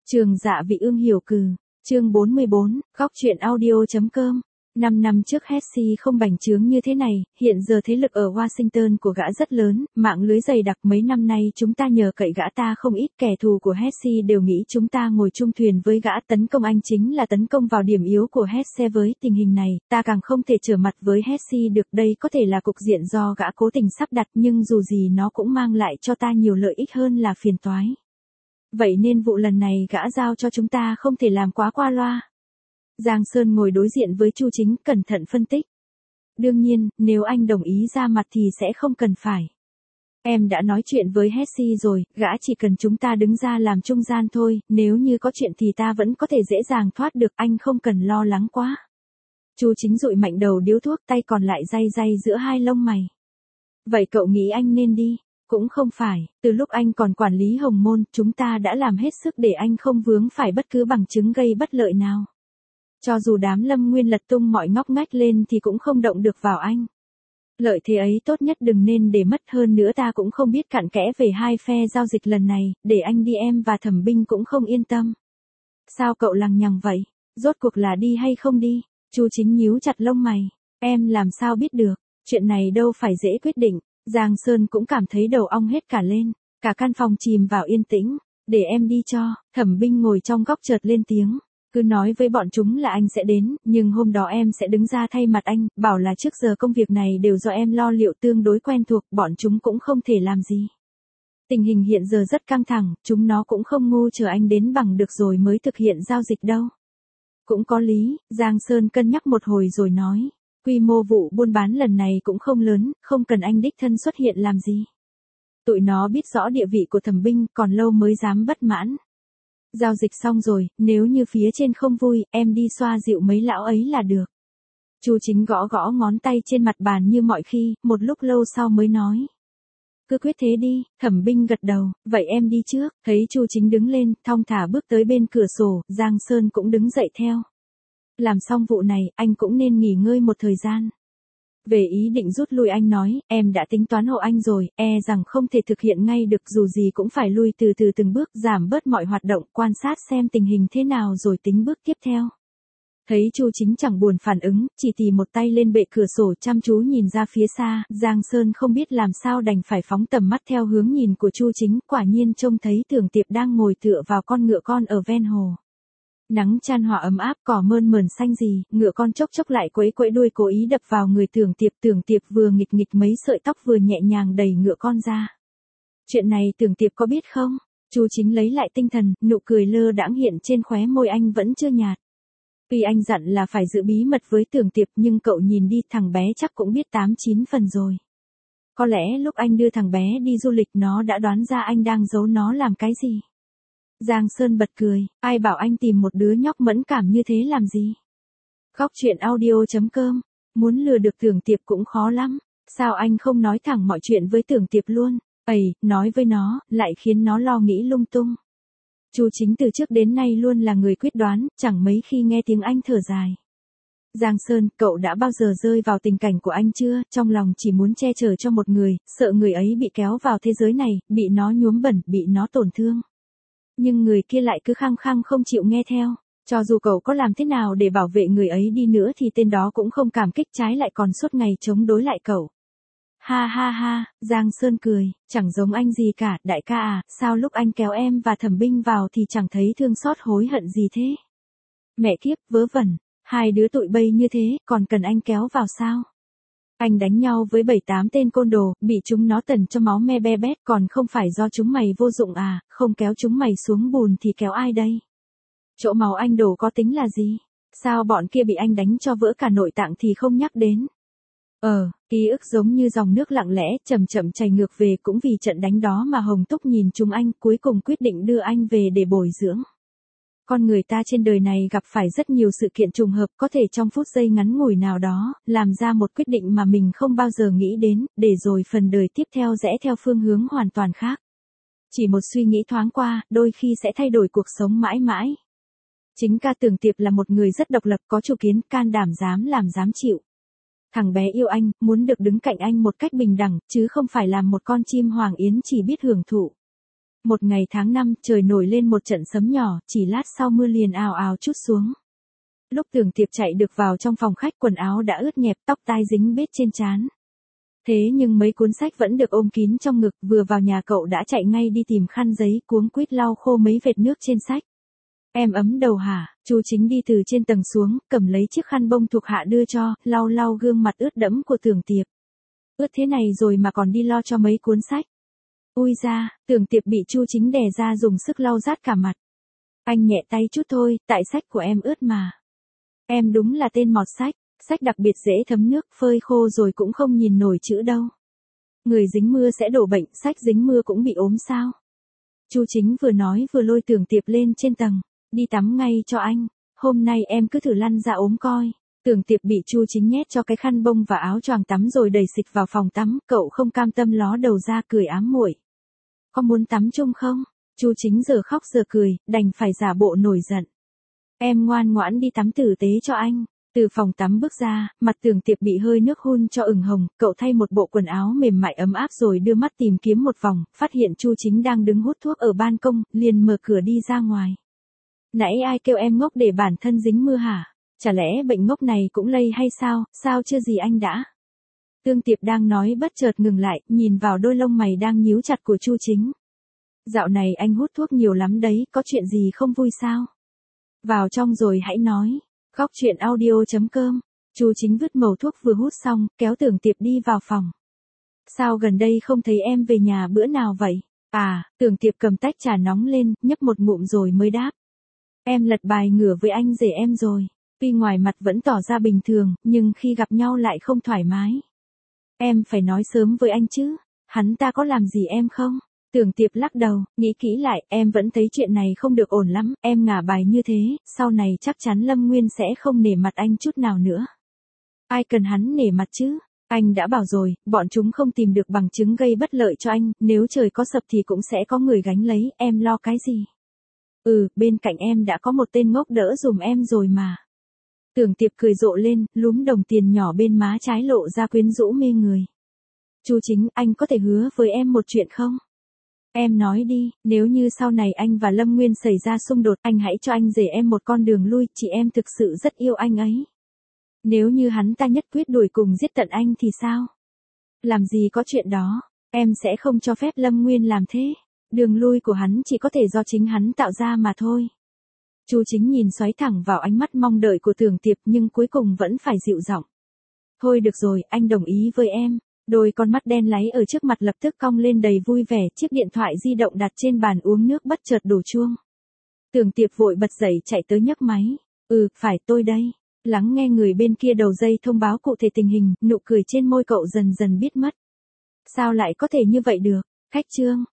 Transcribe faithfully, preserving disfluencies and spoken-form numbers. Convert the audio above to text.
Trường Dạ Vị Ương Hiểu Cừ, chương bốn mươi bốn, góc truyện audio.com. Năm năm trước Hesse không bành trướng như thế này, hiện giờ thế lực ở Washington của gã rất lớn, mạng lưới dày đặc mấy năm nay chúng ta nhờ cậy gã ta không ít, kẻ thù của Hesse đều nghĩ chúng ta ngồi chung thuyền với gã, tấn công anh chính là tấn công vào điểm yếu của Hesse. Với tình hình này, ta càng không thể trở mặt với Hesse được, đây có thể là cục diện do gã cố tình sắp đặt, nhưng dù gì nó cũng mang lại cho ta nhiều lợi ích hơn là phiền toái. Vậy nên vụ lần này gã giao cho chúng ta không thể làm quá qua loa. Giang Sơn ngồi đối diện với Chu Chính, cẩn thận phân tích. Đương nhiên, nếu anh đồng ý ra mặt thì sẽ không cần phải. Em đã nói chuyện với Hesse rồi, gã chỉ cần chúng ta đứng ra làm trung gian thôi, nếu như có chuyện thì ta vẫn có thể dễ dàng thoát được, anh không cần lo lắng quá. Chu Chính dụi mạnh đầu điếu thuốc, tay còn lại day day giữa hai lông mày. Vậy cậu nghĩ anh nên đi? Cũng không phải, từ lúc anh còn quản lý Hồng Môn, chúng ta đã làm hết sức để anh không vướng phải bất cứ bằng chứng gây bất lợi nào. Cho dù đám Lâm Nguyên lật tung mọi ngóc ngách lên thì cũng không động được vào anh. Lợi thế ấy tốt nhất đừng nên để mất, hơn nữa ta cũng không biết cặn kẽ về hai phe giao dịch lần này, để anh đi em và Thẩm Binh cũng không yên tâm. Sao cậu lằng nhằng vậy? Rốt cuộc là đi hay không đi? Chu Chính nhíu chặt lông mày. Em làm sao biết được, chuyện này đâu phải dễ quyết định. Giang Sơn cũng cảm thấy đầu ong hết cả lên, cả căn phòng chìm vào yên tĩnh. Để em đi cho. Thẩm Binh ngồi trong góc chợt lên tiếng. Cứ nói với bọn chúng là anh sẽ đến, nhưng hôm đó em sẽ đứng ra thay mặt anh, bảo là trước giờ công việc này đều do em lo liệu, tương đối quen thuộc, bọn chúng cũng không thể làm gì. Tình hình hiện giờ rất căng thẳng, chúng nó cũng không ngu chờ anh đến bằng được rồi mới thực hiện giao dịch đâu. Cũng có lý, Giang Sơn cân nhắc một hồi rồi nói. Quy mô vụ buôn bán lần này cũng không lớn, không cần anh đích thân xuất hiện làm gì. Tụi nó biết rõ địa vị của Thẩm Binh, còn lâu mới dám bất mãn. Giao dịch xong rồi, nếu như phía trên không vui, em đi xoa dịu mấy lão ấy là được. Chu Chính gõ gõ ngón tay trên mặt bàn như mọi khi, một lúc lâu sau mới nói. Cứ quyết thế đi. Thẩm Binh gật đầu, vậy em đi trước. Thấy Chu Chính đứng lên, thong thả bước tới bên cửa sổ, Giang Sơn cũng đứng dậy theo. Làm xong vụ này, anh cũng nên nghỉ ngơi một thời gian. Về ý định rút lui anh nói, em đã tính toán hộ anh rồi, e rằng không thể thực hiện ngay được, dù gì cũng phải lui từ từ từng bước, giảm bớt mọi hoạt động, quan sát xem tình hình thế nào rồi tính bước tiếp theo. Thấy Chu Chính chẳng buồn phản ứng, chỉ tì một tay lên bệ cửa sổ chăm chú nhìn ra phía xa, Giang Sơn không biết làm sao đành phải phóng tầm mắt theo hướng nhìn của Chu Chính, quả nhiên trông thấy Tưởng Tiệp đang ngồi tựa vào con ngựa con ở ven hồ. Nắng chan hòa ấm áp, cỏ mơn mởn xanh gì, ngựa con chốc chốc lại quấy quẫy đuôi cố ý đập vào người Tưởng Tiệp, Tưởng Tiệp vừa nghịch nghịch mấy sợi tóc vừa nhẹ nhàng đẩy ngựa con ra. Chuyện này Tưởng Tiệp có biết không? Chu Chính lấy lại tinh thần, nụ cười lơ đãng hiện trên khóe môi anh vẫn chưa nhạt. Tuy anh dặn là phải giữ bí mật với Tưởng Tiệp, nhưng cậu nhìn đi, thằng bé chắc cũng biết tám chín phần rồi. Có lẽ lúc anh đưa thằng bé đi du lịch nó đã đoán ra anh đang giấu nó làm cái gì. Giang Sơn bật cười, ai bảo anh tìm một đứa nhóc mẫn cảm như thế làm gì. Góc truyện audio.com, muốn lừa được Tưởng Tiệp cũng khó lắm, sao anh không nói thẳng mọi chuyện với Tưởng Tiệp luôn, ầy, nói với nó, lại khiến nó lo nghĩ lung tung. Chu Chính từ trước đến nay luôn là người quyết đoán, chẳng mấy khi nghe tiếng anh thở dài. Giang Sơn, cậu đã bao giờ rơi vào tình cảnh của anh chưa, trong lòng chỉ muốn che chở cho một người, sợ người ấy bị kéo vào thế giới này, bị nó nhuốm bẩn, bị nó tổn thương. Nhưng người kia lại cứ khăng khăng không chịu nghe theo, cho dù cậu có làm thế nào để bảo vệ người ấy đi nữa thì tên đó cũng không cảm kích, trái lại còn suốt ngày chống đối lại cậu. Ha ha ha, Giang Sơn cười, chẳng giống anh gì cả, đại ca à, sao lúc anh kéo em và Thẩm Binh vào thì chẳng thấy thương xót hối hận gì thế? Mẹ kiếp, vớ vẩn, hai đứa tụi bay như thế, còn cần anh kéo vào sao? Anh đánh nhau với bảy tám tên côn đồ, bị chúng nó tẩn cho máu me be bét, còn không phải do chúng mày vô dụng à, không kéo chúng mày xuống bùn thì kéo ai đây? Chỗ máu anh đổ có tính là gì? Sao bọn kia bị anh đánh cho vỡ cả nội tạng thì không nhắc đến? Ờ, ký ức giống như dòng nước lặng lẽ, chậm chậm chảy ngược về, cũng vì trận đánh đó mà Hồng Túc nhìn chúng anh, cuối cùng quyết định đưa anh về để bồi dưỡng. Con người ta trên đời này gặp phải rất nhiều sự kiện trùng hợp, có thể trong phút giây ngắn ngủi nào đó, làm ra một quyết định mà mình không bao giờ nghĩ đến, để rồi phần đời tiếp theo rẽ theo phương hướng hoàn toàn khác. Chỉ một suy nghĩ thoáng qua, đôi khi sẽ thay đổi cuộc sống mãi mãi. Chính ca Tưởng Tiệp là một người rất độc lập, có chủ kiến, can đảm, dám làm dám chịu. Thằng bé yêu anh, muốn được đứng cạnh anh một cách bình đẳng, chứ không phải làm một con chim hoàng yến chỉ biết hưởng thụ. Một ngày tháng năm, trời nổi lên một trận sấm nhỏ, chỉ lát sau mưa liền ào ào trút xuống. Lúc Tưởng Tiệp chạy được vào trong phòng khách, quần áo đã ướt nhẹp, tóc tai dính bết trên trán. Thế nhưng mấy cuốn sách vẫn được ôm kín trong ngực, vừa vào nhà cậu đã chạy ngay đi tìm khăn giấy, cuống quýt lau khô mấy vệt nước trên sách. Em ấm đầu hả? Chu Chính đi từ trên tầng xuống, cầm lấy chiếc khăn bông thuộc hạ đưa cho, lau lau gương mặt ướt đẫm của Tưởng Tiệp. Ướt thế này rồi mà còn đi lo cho mấy cuốn sách. Ui ra, Tưởng Tiệp bị Chu Chính đè ra dùng sức lau rát cả mặt. Anh nhẹ tay chút thôi, tại sách của em ướt mà. Em đúng là tên mọt sách, sách đặc biệt dễ thấm nước, phơi khô rồi cũng không nhìn nổi chữ đâu. Người dính mưa sẽ đổ bệnh, sách dính mưa cũng bị ốm sao? Chu Chính vừa nói vừa lôi Tưởng Tiệp lên trên tầng, đi tắm ngay cho anh, hôm nay em cứ thử lăn ra ốm coi. Tưởng Tiệp bị Chu Chính nhét cho cái khăn bông và áo choàng tắm rồi đẩy xịch vào phòng tắm, cậu không cam tâm ló đầu ra cười ám muội. Có muốn tắm chung không? Chu Chính giờ khóc giờ cười, đành phải giả bộ nổi giận. Em ngoan ngoãn đi tắm tử tế cho anh. Từ phòng tắm bước ra, mặt Tưởng Tiệp bị hơi nước hun cho ửng hồng, cậu thay một bộ quần áo mềm mại ấm áp rồi đưa mắt tìm kiếm một vòng, phát hiện Chu Chính đang đứng hút thuốc ở ban công, liền mở cửa đi ra ngoài. Nãy ai kêu em ngốc để bản thân dính mưa hả? Chả lẽ bệnh ngốc này cũng lây hay sao, sao chưa gì anh đã? Tưởng Tiệp đang nói bất chợt ngừng lại, nhìn vào đôi lông mày đang nhíu chặt của Chu Chính. Dạo này anh hút thuốc nhiều lắm đấy, có chuyện gì không vui sao? Vào trong rồi hãy nói. Góc chuyện audio chấm com. Chu Chính vứt mẩu thuốc vừa hút xong, kéo Tưởng Tiệp đi vào phòng. Sao gần đây không thấy em về nhà bữa nào vậy? À, Tưởng Tiệp cầm tách trà nóng lên, nhấp một ngụm rồi mới đáp. Em lật bài ngửa với anh rể em rồi. Tuy ngoài mặt vẫn tỏ ra bình thường, nhưng khi gặp nhau lại không thoải mái. Em phải nói sớm với anh chứ, hắn ta có làm gì em không? Tưởng Tiệp lắc đầu, nghĩ kỹ lại, em vẫn thấy chuyện này không được ổn lắm, em ngả bài như thế, sau này chắc chắn Lâm Nguyên sẽ không nể mặt anh chút nào nữa. Ai cần hắn nể mặt chứ? Anh đã bảo rồi, bọn chúng không tìm được bằng chứng gây bất lợi cho anh, nếu trời có sập thì cũng sẽ có người gánh lấy, em lo cái gì? Ừ, bên cạnh em đã có một tên ngốc đỡ dùm em rồi mà. Tưởng Tiệp cười rộ lên, lúm đồng tiền nhỏ bên má trái lộ ra quyến rũ mê người. Chu Chính, anh có thể hứa với em một chuyện không? Em nói đi, nếu như sau này anh và Lâm Nguyên xảy ra xung đột, anh hãy cho anh rể em một con đường lui, chị em thực sự rất yêu anh ấy. Nếu như hắn ta nhất quyết đuổi cùng giết tận anh thì sao? Làm gì có chuyện đó, em sẽ không cho phép Lâm Nguyên làm thế. Đường lui của hắn chỉ có thể do chính hắn tạo ra mà thôi. Chu Chính nhìn xoáy thẳng vào ánh mắt mong đợi của Tưởng Tiệp nhưng cuối cùng vẫn phải dịu giọng. Thôi được rồi, anh đồng ý với em. Đôi con mắt đen láy ở trước mặt lập tức cong lên đầy vui vẻ, chiếc điện thoại di động đặt trên bàn uống nước bất chợt đổ chuông. Tưởng Tiệp vội bật dậy chạy tới nhấc máy. Ừ, phải tôi đây. Lắng nghe người bên kia đầu dây thông báo cụ thể tình hình, nụ cười trên môi cậu dần dần biết mất. Sao lại có thể như vậy được? Khách Trương,